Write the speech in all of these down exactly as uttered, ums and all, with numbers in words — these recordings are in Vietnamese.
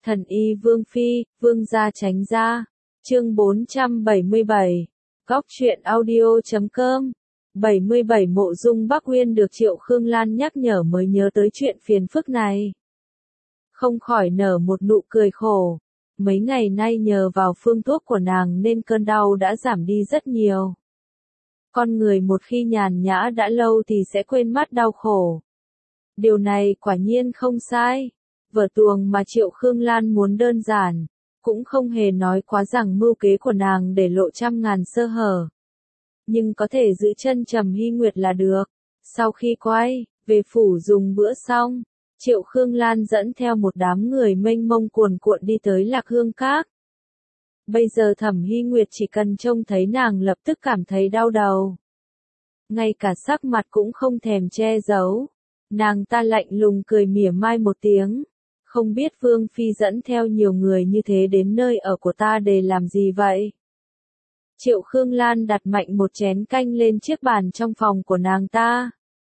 Thần y Vương Phi, Vương gia tránh ra. Chương bốn trăm bảy mươi bảy. Góc truyện audio chấm com. bảy mươi bảy Mộ Dung Bắc Uyên được Triệu Khương Lan nhắc nhở mới nhớ tới chuyện phiền phức này. Không khỏi nở một nụ cười khổ. Mấy ngày nay nhờ vào phương thuốc của nàng nên cơn đau đã giảm đi rất nhiều. Con người một khi nhàn nhã đã lâu thì sẽ quên mất đau khổ. Điều này quả nhiên không sai. Vở tuồng mà Triệu Khương Lan muốn đơn giản, cũng không hề nói quá rằng mưu kế của nàng để lộ trăm ngàn sơ hở. Nhưng có thể giữ chân Trầm Hy Nguyệt là được. Sau khi quay về phủ dùng bữa xong, Triệu Khương Lan dẫn theo một đám người mênh mông cuồn cuộn đi tới Lạc Hương Các. Bây giờ Thẩm Hy Nguyệt chỉ cần trông thấy nàng lập tức cảm thấy đau đầu. Ngay cả sắc mặt cũng không thèm che giấu. Nàng ta lạnh lùng cười mỉa mai một tiếng. Không biết Vương Phi dẫn theo nhiều người như thế đến nơi ở của ta để làm gì vậy? Triệu Khương Lan đặt mạnh một chén canh lên chiếc bàn trong phòng của nàng ta.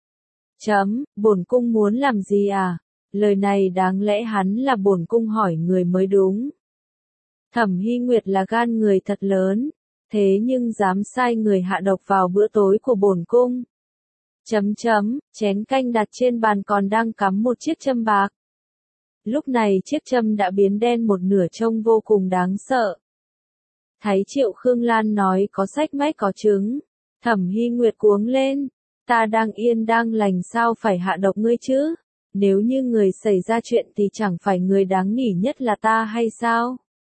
Chấm, bổn cung muốn làm gì à? Lời này đáng lẽ hắn là bổn cung hỏi người mới đúng. Thẩm Hy Nguyệt là gan người thật lớn, thế nhưng dám sai người hạ độc vào bữa tối của bổn cung. Chấm chấm, chén canh đặt trên bàn còn đang cắm một chiếc châm bạc. Lúc này chiếc châm đã biến đen một nửa trông vô cùng đáng sợ. Thấy Triệu Khương Lan nói có sách mách có chứng, Thẩm Hy Nguyệt cuống lên. Ta đang yên đang lành sao phải hạ độc ngươi chứ? Nếu như người xảy ra chuyện thì chẳng phải người đáng nghỉ nhất là ta hay sao?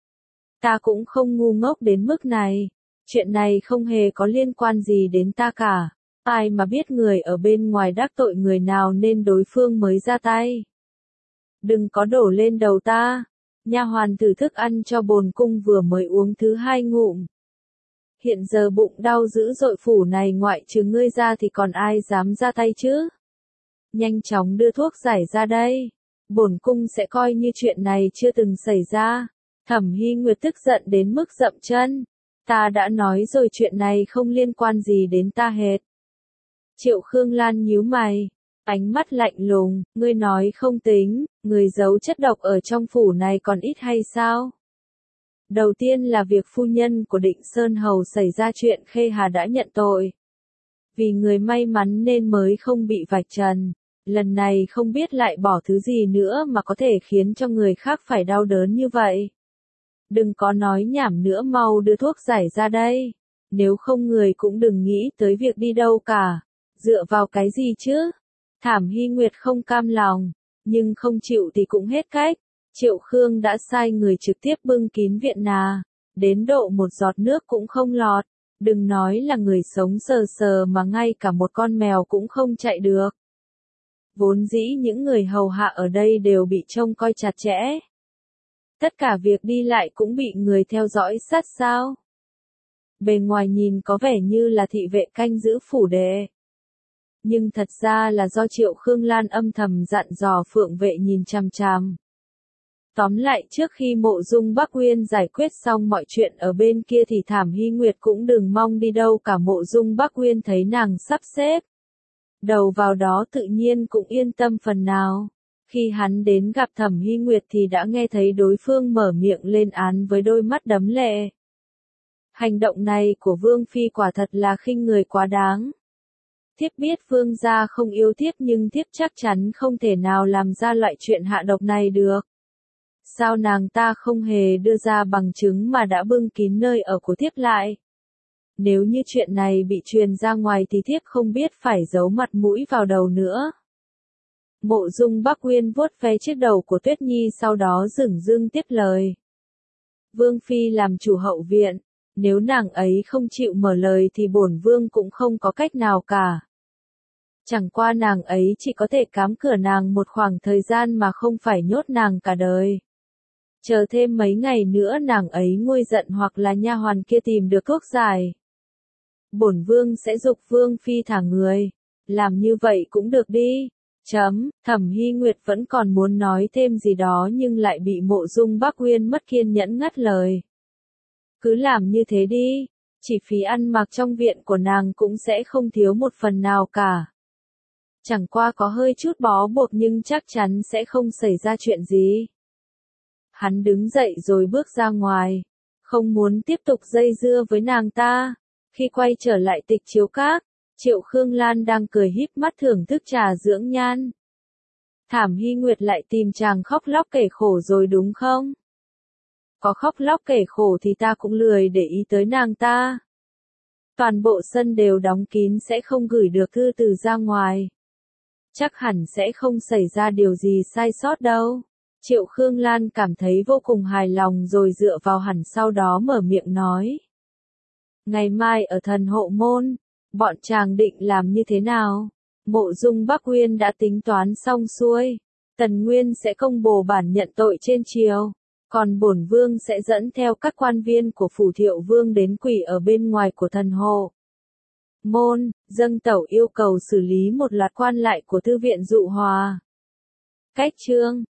Ta cũng không ngu ngốc đến mức này. Chuyện này không hề có liên quan gì đến ta cả. Ai mà biết người ở bên ngoài đắc tội người nào nên đối phương mới ra tay. Đừng có đổ lên đầu ta. Nha hoàn thử thức ăn cho bồn cung vừa mới uống thứ hai ngụm. Hiện giờ bụng đau dữ dội, phủ này ngoại trừ ngươi ra thì còn ai dám ra tay chứ? Nhanh chóng đưa thuốc giải ra đây. Bổn cung sẽ coi như chuyện này chưa từng xảy ra. Thẩm Hy Nguyệt tức giận đến mức dậm chân. Ta đã nói rồi chuyện này không liên quan gì đến ta hết. Triệu Khương Lan nhíu mày. Ánh mắt lạnh lùng, ngươi nói không tính, người giấu chất độc ở trong phủ này còn ít hay sao? Đầu tiên là việc phu nhân của Định Sơn Hầu xảy ra chuyện Khê Hà đã nhận tội. Vì người may mắn nên mới không bị vạch trần. Lần này không biết lại bỏ thứ gì nữa mà có thể khiến cho người khác phải đau đớn như vậy. Đừng có nói nhảm nữa, mau đưa thuốc giải ra đây. Nếu không người cũng đừng nghĩ tới việc đi đâu cả. Dựa vào cái gì chứ? Thẩm Hy Nguyệt không cam lòng, nhưng không chịu thì cũng hết cách. Triệu Khương đã sai người trực tiếp bưng kín viện nà, đến độ một giọt nước cũng không lọt. Đừng nói là người sống sờ sờ mà ngay cả một con mèo cũng không chạy được. Vốn dĩ những người hầu hạ ở đây đều bị trông coi chặt chẽ. Tất cả việc đi lại cũng bị người theo dõi sát sao. Bề ngoài nhìn có vẻ như là thị vệ canh giữ phủ đệ. Nhưng thật ra là do Triệu Khương Lan âm thầm dặn dò phượng vệ nhìn chằm chằm. Tóm lại, trước khi Mộ Dung Bắc Uyên giải quyết xong mọi chuyện ở bên kia thì Thẩm Hy Nguyệt cũng đừng mong đi đâu cả. Mộ Dung Bắc Uyên thấy nàng sắp xếp đầu vào đó tự nhiên cũng yên tâm phần nào. Khi hắn đến gặp Thẩm Hy Nguyệt thì đã nghe thấy đối phương mở miệng lên án với đôi mắt đẫm lệ. Hành động này của Vương Phi quả thật là khinh người quá đáng. Thiếp biết Vương gia không yêu thiếp nhưng thiếp chắc chắn không thể nào làm ra loại chuyện hạ độc này được. Sao nàng ta không hề đưa ra bằng chứng mà đã bưng kín nơi ở của thiếp lại? Nếu như chuyện này bị truyền ra ngoài thì thiếp không biết phải giấu mặt mũi vào đầu nữa. Mộ Dung Bắc Uyên vuốt ve chiếc đầu của Tuyết Nhi sau đó dửng dưng tiếp lời. Vương Phi làm chủ hậu viện, nếu nàng ấy không chịu mở lời thì bổn vương cũng không có cách nào cả. Chẳng qua nàng ấy chỉ có thể cám cửa nàng một khoảng thời gian mà không phải nhốt nàng cả đời. Chờ thêm mấy ngày nữa nàng ấy nguôi giận hoặc là nha hoàn kia tìm được thuốc giải. Bổn vương sẽ giục Vương Phi thả người. Làm như vậy cũng được đi. Chấm, Thẩm Hy Nguyệt vẫn còn muốn nói thêm gì đó nhưng lại bị Mộ Dung Bắc Uyên mất kiên nhẫn ngắt lời. Cứ làm như thế đi, chỉ phí ăn mặc trong viện của nàng cũng sẽ không thiếu một phần nào cả. Chẳng qua có hơi chút bó buộc nhưng chắc chắn sẽ không xảy ra chuyện gì. Hắn đứng dậy rồi bước ra ngoài, không muốn tiếp tục dây dưa với nàng ta. Khi quay trở lại Tịch Chiếu Các, Triệu Khương Lan đang cười híp mắt thưởng thức trà dưỡng nhan. Thảm Hy Nguyệt lại tìm chàng khóc lóc kể khổ rồi đúng không? Có khóc lóc kể khổ thì ta cũng lười để ý tới nàng ta. Toàn bộ sân đều đóng kín sẽ không gửi được thư từ ra ngoài. Chắc hẳn sẽ không xảy ra điều gì sai sót đâu. Triệu Khương Lan cảm thấy vô cùng hài lòng rồi dựa vào hẳn sau đó mở miệng nói. Ngày mai ở Thần Hộ Môn, bọn chàng định làm như thế nào? Mộ Dung Bắc Uyên đã tính toán xong xuôi. Tần Nguyên sẽ công bố bản nhận tội trên triều. Còn bổn vương sẽ dẫn theo các quan viên của phủ Thiệu Vương đến quỷ ở bên ngoài của Thần Hộ Môn, dâng tẩu yêu cầu xử lý một loạt quan lại của thư viện Dụ Hòa. Cách chương